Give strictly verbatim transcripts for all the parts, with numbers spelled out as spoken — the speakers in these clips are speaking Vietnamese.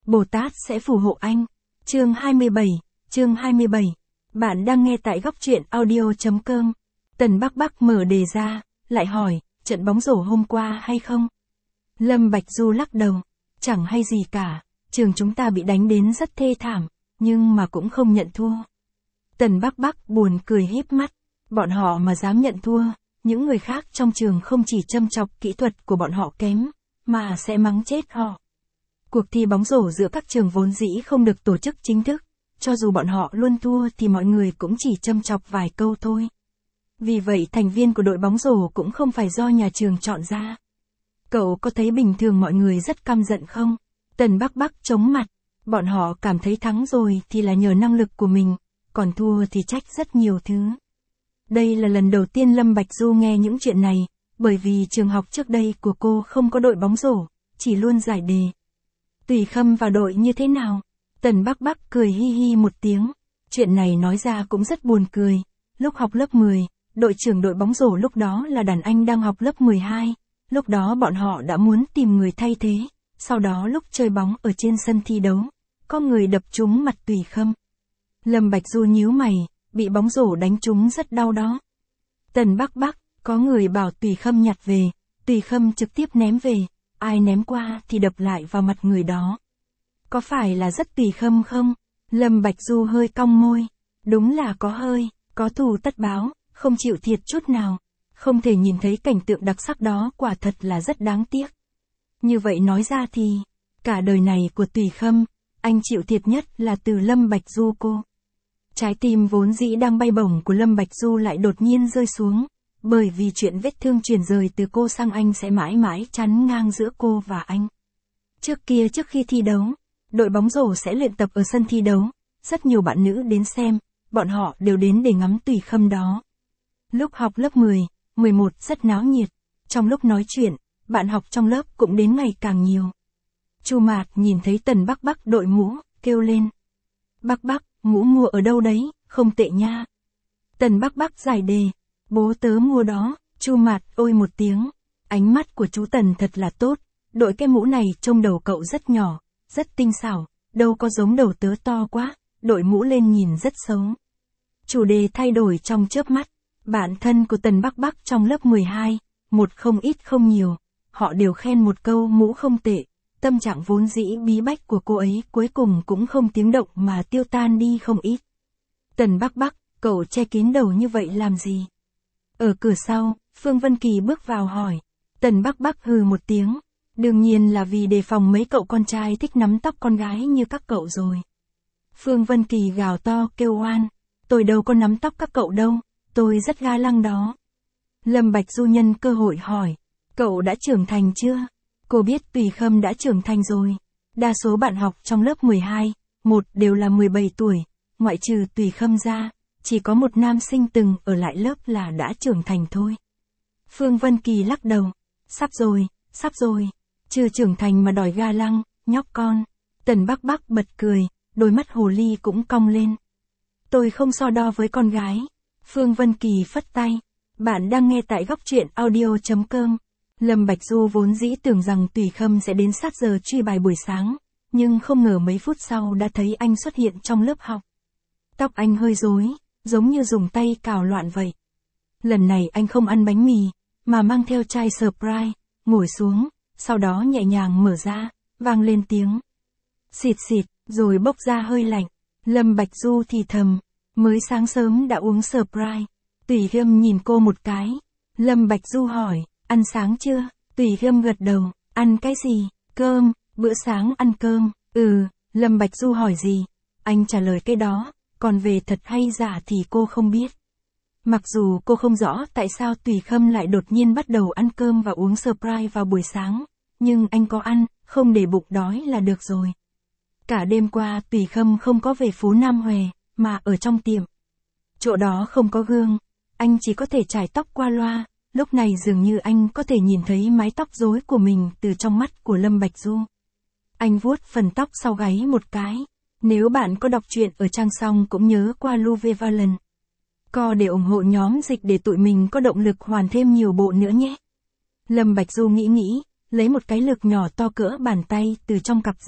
Bồ Tát sẽ phù hộ anh. Chương hai mươi bảy, chương hai mươi bảy. Bạn đang nghe tại góc truyện audio.com. Tần Bắc Bắc mở đề ra, lại hỏi, trận bóng rổ hôm qua hay không? Lâm Bạch Du lắc đầu, chẳng hay gì cả, trường chúng ta bị đánh đến rất thê thảm, nhưng mà cũng không nhận thua. Tần Bắc Bắc buồn cười híp mắt, bọn họ mà dám nhận thua, những người khác trong trường không chỉ châm chọc kỹ thuật của bọn họ kém, mà sẽ mắng chết họ. Cuộc thi bóng rổ giữa các trường vốn dĩ không được tổ chức chính thức, cho dù bọn họ luôn thua thì mọi người cũng chỉ châm chọc vài câu thôi. Vì vậy thành viên của đội bóng rổ cũng không phải do nhà trường chọn ra. Cậu có thấy bình thường mọi người rất căm giận không? Tần Bắc Bắc chống mặt, bọn họ cảm thấy thắng rồi thì là nhờ năng lực của mình, còn thua thì trách rất nhiều thứ. Đây là lần đầu tiên Lâm Bạch Du nghe những chuyện này, bởi vì trường học trước đây của cô không có đội bóng rổ, chỉ luôn giải đề. Tùy Khâm vào đội như thế nào? Tần Bắc Bắc cười hi hi một tiếng. Chuyện này nói ra cũng rất buồn cười. Lúc học lớp mười, đội trưởng đội bóng rổ lúc đó là đàn anh đang học lớp mười hai. Lúc đó bọn họ đã muốn tìm người thay thế. Sau đó lúc chơi bóng ở trên sân thi đấu, có người đập trúng mặt Tùy Khâm. Lâm Bạch Du nhíu mày, bị bóng rổ đánh trúng rất đau đó. Tần Bắc Bắc, có người bảo Tùy Khâm nhặt về, Tùy Khâm trực tiếp ném về, ai ném qua thì đập lại vào mặt người đó. Có phải là rất Tùy Khâm không? Lâm Bạch Du hơi cong môi, đúng là có hơi, có thù tất báo, không chịu thiệt chút nào. Không thể nhìn thấy cảnh tượng đặc sắc đó quả thật là rất đáng tiếc. Như vậy nói ra thì, cả đời này của Tùy Khâm, anh chịu thiệt nhất là từ Lâm Bạch Du cô. Trái tim vốn dĩ đang bay bổng của Lâm Bạch Du lại đột nhiên rơi xuống, bởi vì chuyện vết thương truyền rời từ cô sang anh sẽ mãi mãi chắn ngang giữa cô và anh. Trước kia trước khi thi đấu, đội bóng rổ sẽ luyện tập ở sân thi đấu, rất nhiều bạn nữ đến xem, bọn họ đều đến để ngắm Tùy Khâm đó. Lúc học lớp mười, mười một rất náo nhiệt, trong lúc nói chuyện, bạn học trong lớp cũng đến ngày càng nhiều. Chu Mạt nhìn thấy Tần Bắc Bắc đội mũ, kêu lên. Bắc Bắc, mũ mua ở đâu đấy, không tệ nha. Tần Bắc Bắc giải đề, bố tớ mua đó. Chu Mạt ôi một tiếng, ánh mắt của chú Tần thật là tốt, đội cái mũ này trông đầu cậu rất nhỏ, rất tinh xảo, đâu có giống đầu tớ to quá, đội mũ lên nhìn rất xấu. Chủ đề thay đổi trong chớp mắt, bạn thân của Tần Bắc Bắc trong lớp mười hai, một không ít không nhiều, họ đều khen một câu mũ không tệ. Tâm trạng vốn dĩ bí bách của cô ấy cuối cùng cũng không tiếng động mà tiêu tan đi không ít. Tần Bắc Bắc, cậu che kín đầu như vậy làm gì? Ở cửa sau, Phương Vân Kỳ bước vào hỏi. Tần Bắc Bắc hừ một tiếng. Đương nhiên là vì đề phòng mấy cậu con trai thích nắm tóc con gái như các cậu rồi. Phương Vân Kỳ gào to kêu oan. Tôi đâu có nắm tóc các cậu đâu, tôi rất ga lăng đó. Lâm Bạch Du nhân cơ hội hỏi. Cậu đã trưởng thành chưa? Cô biết Tùy Khâm đã trưởng thành rồi. Đa số bạn học trong lớp mười hai, một đều là mười bảy tuổi, ngoại trừ Tùy Khâm ra, chỉ có một nam sinh từng ở lại lớp là đã trưởng thành thôi. Phương Vân Kỳ lắc đầu. Sắp rồi, sắp rồi. Chưa trưởng thành mà đòi ga lăng, nhóc con. Tần Bắc Bắc bật cười, đôi mắt hồ ly cũng cong lên. Tôi không so đo với con gái. Phương Vân Kỳ phất tay. Bạn đang nghe tại góc truyện audio.com. Lâm Bạch Du vốn dĩ tưởng rằng Tùy Khâm sẽ đến sát giờ truy bài buổi sáng, nhưng không ngờ mấy phút sau đã thấy anh xuất hiện trong lớp học. Tóc anh hơi rối, giống như dùng tay cào loạn vậy. Lần này anh không ăn bánh mì, mà mang theo chai Sprite, ngồi xuống, sau đó nhẹ nhàng mở ra, vang lên tiếng xịt xịt, rồi bốc ra hơi lạnh. Lâm Bạch Du thì thầm, mới sáng sớm đã uống Sprite. Tùy Khâm nhìn cô một cái. Lâm Bạch Du hỏi, ăn sáng chưa? Tùy Khâm gật đầu, ăn cái gì? Cơm, bữa sáng ăn cơm. Ừ, Lâm Bạch Du hỏi gì? Anh trả lời cái đó, còn về thật hay giả thì cô không biết. Mặc dù cô không rõ tại sao Tùy Khâm lại đột nhiên bắt đầu ăn cơm và uống Sprite vào buổi sáng, nhưng anh có ăn, không để bụng đói là được rồi. Cả đêm qua Tùy Khâm không có về phố Nam Hòe, mà ở trong tiệm. Chỗ đó không có gương, anh chỉ có thể chải tóc qua loa. Lúc này dường như anh có thể nhìn thấy mái tóc rối của mình từ trong mắt của Lâm Bạch Du. Anh vuốt phần tóc sau gáy một cái. Nếu bạn có đọc truyện ở trang xong cũng nhớ qua Louve Valen. Co để ủng hộ nhóm dịch để tụi mình có động lực hoàn thêm nhiều bộ nữa nhé. Lâm Bạch Du nghĩ nghĩ, lấy một cái lược nhỏ to cỡ bàn tay từ trong cặp ra,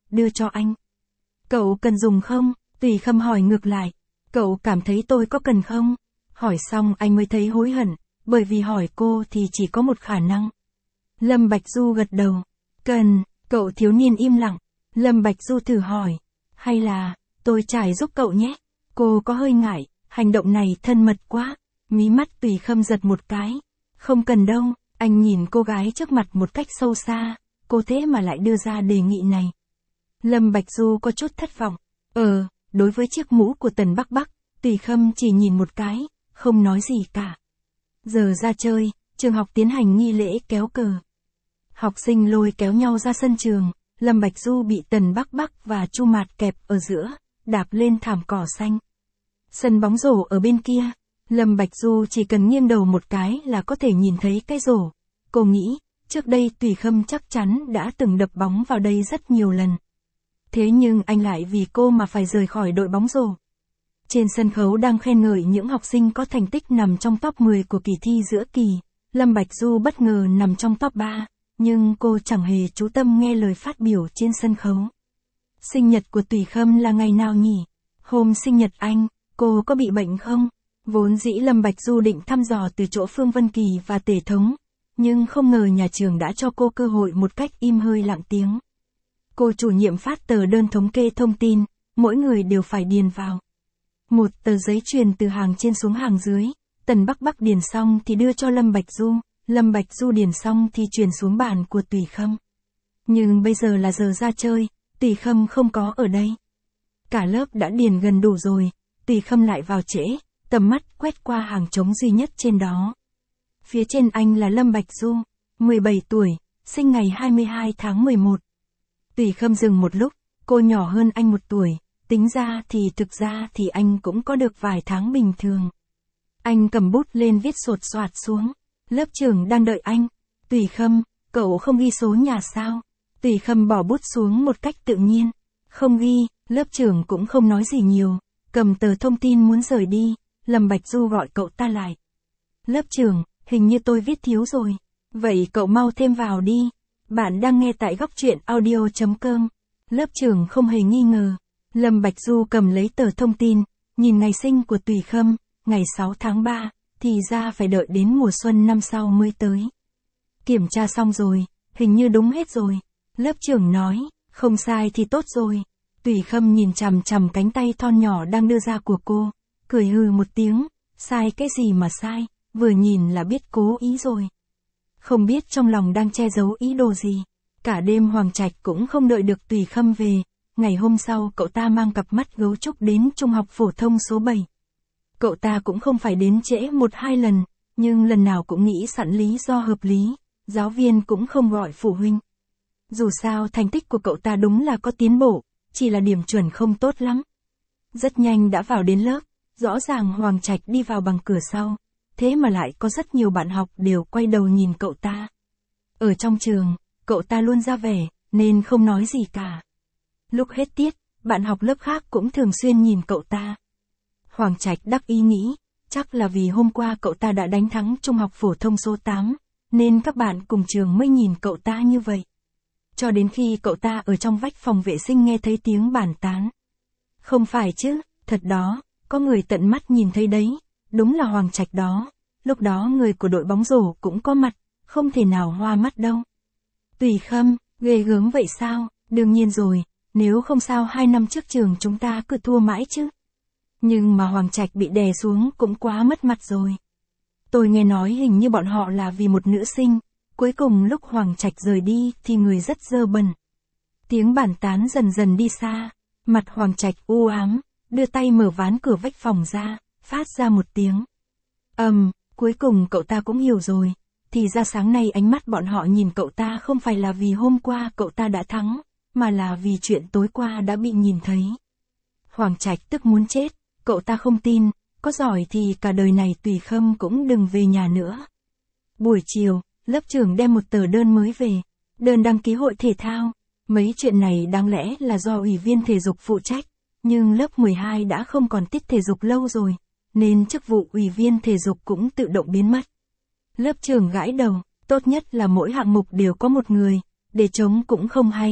đưa cho anh. Cậu cần dùng không? Tùy Khâm hỏi ngược lại. Cậu cảm thấy tôi có cần không? Hỏi xong anh mới thấy hối hận, bởi vì hỏi cô thì chỉ có một khả năng. Lâm Bạch Du gật đầu. Cần, cậu thiếu niên im lặng. Lâm Bạch Du thử hỏi. Hay là, tôi trải giúp cậu nhé? Cô có hơi ngại, hành động này thân mật quá. Mí mắt Tùy Khâm giật một cái. Không cần đâu, anh nhìn cô gái trước mặt một cách sâu xa. Cô thế mà lại đưa ra đề nghị này. Lâm Bạch Du có chút thất vọng. Ờ, đối với chiếc mũ của Tần Bắc Bắc, Tùy Khâm chỉ nhìn một cái, không nói gì cả. Giờ ra chơi, trường học tiến hành nghi lễ kéo cờ. Học sinh lôi kéo nhau ra sân trường, Lâm Bạch Du bị Tần Bắc Bắc và Chu Mạt kẹp ở giữa, đạp lên thảm cỏ xanh. Sân bóng rổ ở bên kia, Lâm Bạch Du chỉ cần nghiêng đầu một cái là có thể nhìn thấy cái rổ. Cô nghĩ, trước đây Tùy Khâm chắc chắn đã từng đập bóng vào đây rất nhiều lần. Thế nhưng anh lại vì cô mà phải rời khỏi đội bóng rổ. Trên sân khấu đang khen ngợi những học sinh có thành tích nằm trong top mười của kỳ thi giữa kỳ, Lâm Bạch Du bất ngờ nằm trong top ba, nhưng cô chẳng hề chú tâm nghe lời phát biểu trên sân khấu. Sinh nhật của Tùy Khâm là ngày nào nhỉ? Hôm sinh nhật anh, cô có bị bệnh không? Vốn dĩ Lâm Bạch Du định thăm dò từ chỗ Phương Vân Kỳ và Tề Thống, nhưng không ngờ nhà trường đã cho cô cơ hội một cách im hơi lặng tiếng. Cô chủ nhiệm phát tờ đơn thống kê thông tin, mỗi người đều phải điền vào. Một tờ giấy truyền từ hàng trên xuống hàng dưới, Tần Bắc Bắc điền xong thì đưa cho Lâm Bạch Du, Lâm Bạch Du điền xong thì truyền xuống bàn của Tùy Khâm. Nhưng bây giờ là giờ ra chơi, Tùy Khâm không có ở đây. Cả lớp đã điền gần đủ rồi, Tùy Khâm lại vào trễ, tầm mắt quét qua hàng trống duy nhất trên đó. Phía trên anh là Lâm Bạch Du, mười bảy tuổi, sinh ngày hai mươi hai tháng mười một. Tùy Khâm dừng một lúc, cô nhỏ hơn anh một tuổi, tính ra thì thực ra thì anh cũng có được vài tháng bình thường. Anh cầm bút lên viết sột soạt xuống, lớp trưởng đang đợi anh. Tùy Khâm, cậu không ghi số nhà sao? Tùy Khâm bỏ bút xuống một cách tự nhiên. Không ghi, lớp trưởng cũng không nói gì nhiều, cầm tờ thông tin muốn rời đi, Lâm Bạch Du gọi cậu ta lại. Lớp trưởng, hình như tôi viết thiếu rồi. Vậy cậu mau thêm vào đi. Bạn đang nghe tại góc truyện audio chấm com. Lớp trưởng không hề nghi ngờ. Lâm Bạch Du cầm lấy tờ thông tin, nhìn ngày sinh của Tùy Khâm, ngày sáu tháng ba, thì ra phải đợi đến mùa xuân năm sau mới tới. Kiểm tra xong rồi, hình như đúng hết rồi. Lớp trưởng nói, không sai thì tốt rồi. Tùy Khâm nhìn chằm chằm cánh tay thon nhỏ đang đưa ra của cô, cười hừ một tiếng, sai cái gì mà sai, vừa nhìn là biết cố ý rồi. Không biết trong lòng đang che giấu ý đồ gì. Cả đêm Hoàng Trạch cũng không đợi được Tùy Khâm về. Ngày hôm sau cậu ta mang cặp mắt gấu trúc đến trung học phổ thông số bảy. Cậu ta cũng không phải đến trễ một hai lần, nhưng lần nào cũng nghĩ sẵn lý do hợp lý, giáo viên cũng không gọi phụ huynh. Dù sao thành tích của cậu ta đúng là có tiến bộ, chỉ là điểm chuẩn không tốt lắm. Rất nhanh đã vào đến lớp, rõ ràng Hoàng Trạch đi vào bằng cửa sau, thế mà lại có rất nhiều bạn học đều quay đầu nhìn cậu ta. Ở trong trường, cậu ta luôn ra vẻ, nên không nói gì cả. Lúc hết tiết, bạn học lớp khác cũng thường xuyên nhìn cậu ta. Hoàng Trạch đắc ý nghĩ, chắc là vì hôm qua cậu ta đã đánh thắng trung học phổ thông số tám, nên các bạn cùng trường mới nhìn cậu ta như vậy. Cho đến khi cậu ta ở trong vách phòng vệ sinh nghe thấy tiếng bàn tán. Không phải chứ, thật đó, có người tận mắt nhìn thấy đấy, đúng là Hoàng Trạch đó. Lúc đó người của đội bóng rổ cũng có mặt, không thể nào hoa mắt đâu. Tùy Khâm, ghê gớm vậy sao? Đương nhiên rồi, nếu không sao hai năm trước trường chúng ta cứ thua mãi chứ. Nhưng mà Hoàng Trạch bị đè xuống cũng quá mất mặt rồi. Tôi nghe nói hình như bọn họ là vì một nữ sinh, cuối cùng lúc Hoàng Trạch rời đi thì người rất dơ bẩn. Tiếng bàn tán dần dần đi xa, mặt Hoàng Trạch u ám, đưa tay mở ván cửa vách phòng ra, phát ra một tiếng. Ầm, um, cuối cùng cậu ta cũng hiểu rồi, thì ra sáng nay ánh mắt bọn họ nhìn cậu ta không phải là vì hôm qua cậu ta đã thắng, mà là vì chuyện tối qua đã bị nhìn thấy. Hoàng Trạch tức muốn chết, cậu ta không tin, có giỏi thì cả đời này Tùy Khâm cũng đừng về nhà nữa. Buổi chiều, lớp trưởng đem một tờ đơn mới về, đơn đăng ký hội thể thao. Mấy chuyện này đáng lẽ là do ủy viên thể dục phụ trách, nhưng lớp mười hai đã không còn tiết thể dục lâu rồi, nên chức vụ ủy viên thể dục cũng tự động biến mất. Lớp trưởng gãi đầu, tốt nhất là mỗi hạng mục đều có một người, để trống cũng không hay,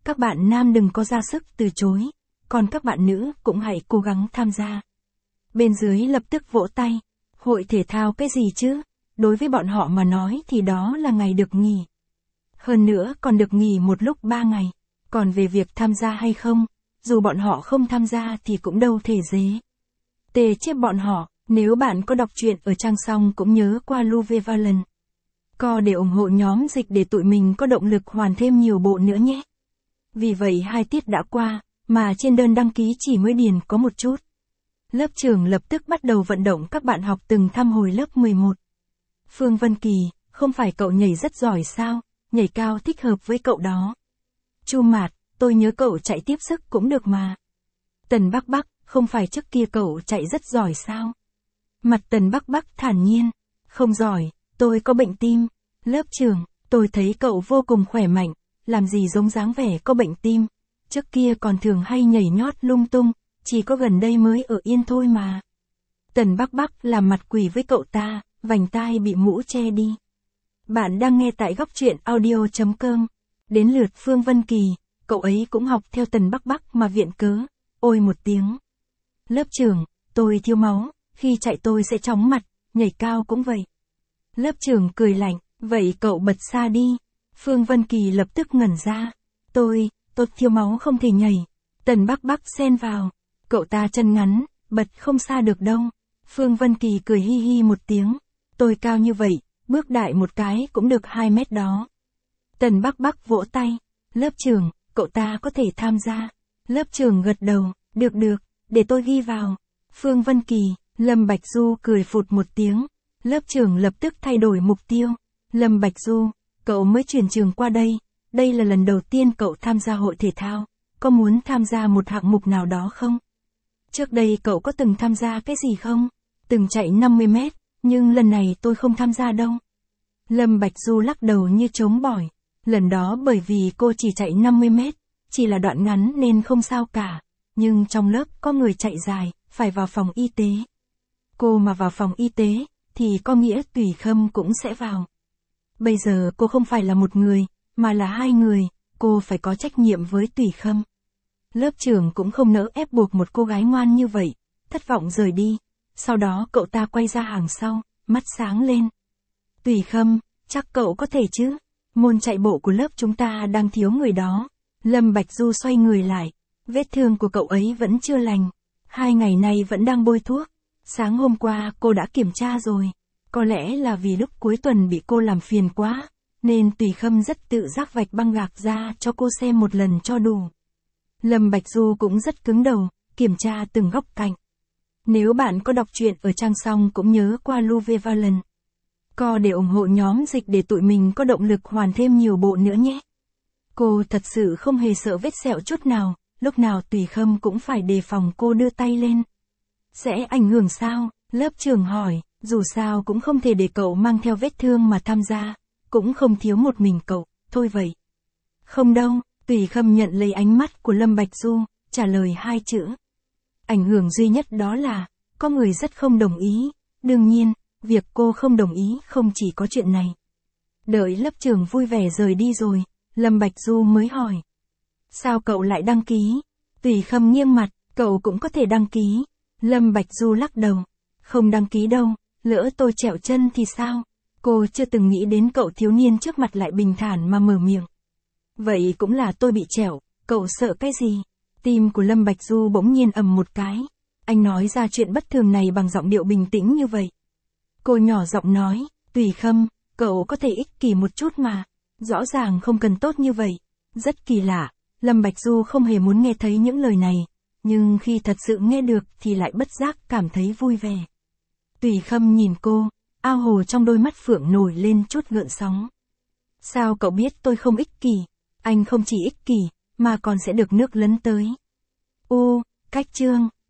các bạn nam đừng có ra sức từ chối, còn các bạn nữ cũng hãy cố gắng tham gia. Bên dưới lập tức vỗ tay. Hội thể thao cái gì chứ? Đối với bọn họ mà nói thì đó là ngày được nghỉ. Hơn nữa còn được nghỉ một lúc ba ngày. Còn về việc tham gia hay không, dù bọn họ không tham gia thì cũng đâu thể dế. Tề chết bọn họ, nếu bạn có đọc truyện ở trang xong cũng nhớ qua Luvevalent. Co để ủng hộ nhóm dịch để tụi mình có động lực hoàn thêm nhiều bộ nữa nhé. Vì vậy hai tiết đã qua, mà trên đơn đăng ký chỉ mới điền có một chút. Lớp trưởng lập tức bắt đầu vận động các bạn học từng thăm hồi lớp mười một. Phương Vân Kỳ, không phải cậu nhảy rất giỏi sao, nhảy cao thích hợp với cậu đó. Chu Mạt, tôi nhớ cậu chạy tiếp sức cũng được mà. Tần Bắc Bắc, không phải trước kia cậu chạy rất giỏi sao? Mặt Tần Bắc Bắc thản nhiên, không giỏi, tôi có bệnh tim. Lớp trưởng, tôi thấy cậu vô cùng khỏe mạnh, làm gì giống dáng vẻ có bệnh tim. Trước kia còn thường hay nhảy nhót lung tung, chỉ có gần đây mới ở yên thôi mà. Tần Bắc Bắc làm mặt quỷ với cậu ta, vành tai bị mũ che đi. Bạn đang nghe tại góc truyện audio.com. Đến lượt Phương Vân Kỳ, cậu ấy cũng học theo Tần Bắc Bắc mà viện cớ. Ôi một tiếng. Lớp trưởng, tôi thiếu máu, khi chạy tôi sẽ chóng mặt, nhảy cao cũng vậy. Lớp trưởng cười lạnh, vậy cậu bật xa đi. Phương Vân Kỳ lập tức ngẩn ra. Tôi, tôi thiếu máu không thể nhảy. Tần Bắc Bắc xen vào. Cậu ta chân ngắn, bật không xa được đâu. Phương Vân Kỳ cười hi hi một tiếng. Tôi cao như vậy, bước đại một cái cũng được hai mét đó. Tần Bắc Bắc vỗ tay. Lớp trưởng, cậu ta có thể tham gia. Lớp trưởng gật đầu, được được, để tôi ghi vào. Phương Vân Kỳ, Lâm Bạch Du cười phụt một tiếng. Lớp trưởng lập tức thay đổi mục tiêu. Lâm Bạch Du, cậu mới chuyển trường qua đây. Đây là lần đầu tiên cậu tham gia hội thể thao. Có muốn tham gia một hạng mục nào đó không? Trước đây cậu có từng tham gia cái gì không? Từng chạy năm mươi mét, nhưng lần này tôi không tham gia đâu. Lâm Bạch Du lắc đầu như trống bỏi. Lần đó bởi vì cô chỉ chạy năm mươi mét, chỉ là đoạn ngắn nên không sao cả. Nhưng trong lớp có người chạy dài, phải vào phòng y tế. Cô mà vào phòng y tế, thì có nghĩa Tùy Khâm cũng sẽ vào. Bây giờ cô không phải là một người, mà là hai người, cô phải có trách nhiệm với Tùy Khâm. Lớp trưởng cũng không nỡ ép buộc một cô gái ngoan như vậy, thất vọng rời đi. Sau đó cậu ta quay ra hàng sau, mắt sáng lên. Tùy Khâm, chắc cậu có thể chứ? Môn chạy bộ của lớp chúng ta đang thiếu người đó. Lâm Bạch Du xoay người lại. Vết thương của cậu ấy vẫn chưa lành. Hai ngày nay vẫn đang bôi thuốc. Sáng hôm qua cô đã kiểm tra rồi. Có lẽ là vì lúc cuối tuần bị cô làm phiền quá, nên Tùy Khâm rất tự giác vạch băng gạc ra cho cô xem một lần cho đủ. Lâm Bạch Du cũng rất cứng đầu, kiểm tra từng góc cạnh. Nếu bạn có đọc truyện ở trang xong cũng nhớ qua Luvevalent. Co để ủng hộ nhóm dịch để tụi mình có động lực hoàn thêm nhiều bộ nữa nhé. Cô thật sự không hề sợ vết sẹo chút nào, lúc nào Tùy Khâm cũng phải đề phòng cô đưa tay lên. Sẽ ảnh hưởng sao? Lớp trưởng hỏi, dù sao cũng không thể để cậu mang theo vết thương mà tham gia, cũng không thiếu một mình cậu, thôi vậy. Không đâu, Tùy Khâm nhận lấy ánh mắt của Lâm Bạch Du, trả lời hai chữ. Ảnh hưởng duy nhất đó là, có người rất không đồng ý, đương nhiên, việc cô không đồng ý không chỉ có chuyện này. Đợi lớp trưởng vui vẻ rời đi rồi, Lâm Bạch Du mới hỏi. Sao cậu lại đăng ký? Tùy Khâm nghiêng mặt, cậu cũng có thể đăng ký. Lâm Bạch Du lắc đầu. Không đăng ký đâu, lỡ tôi trẹo chân thì sao? Cô chưa từng nghĩ đến cậu thiếu niên trước mặt lại bình thản mà mở miệng. Vậy cũng là tôi bị trẹo, cậu sợ cái gì? Tim của Lâm Bạch Du bỗng nhiên ầm một cái. Anh nói ra chuyện bất thường này bằng giọng điệu bình tĩnh như vậy. Cô nhỏ giọng nói, Tùy Khâm, cậu có thể ích kỷ một chút mà. Rõ ràng không cần tốt như vậy. Rất kỳ lạ, Lâm Bạch Du không hề muốn nghe thấy những lời này. Nhưng khi thật sự nghe được thì lại bất giác cảm thấy vui vẻ. Tùy Khâm nhìn cô, ao hồ trong đôi mắt phượng nổi lên chút gợn sóng. Sao cậu biết tôi không ích kỷ? Anh không chỉ ích kỷ, mà còn sẽ được nước lấn tới. U, cách chương.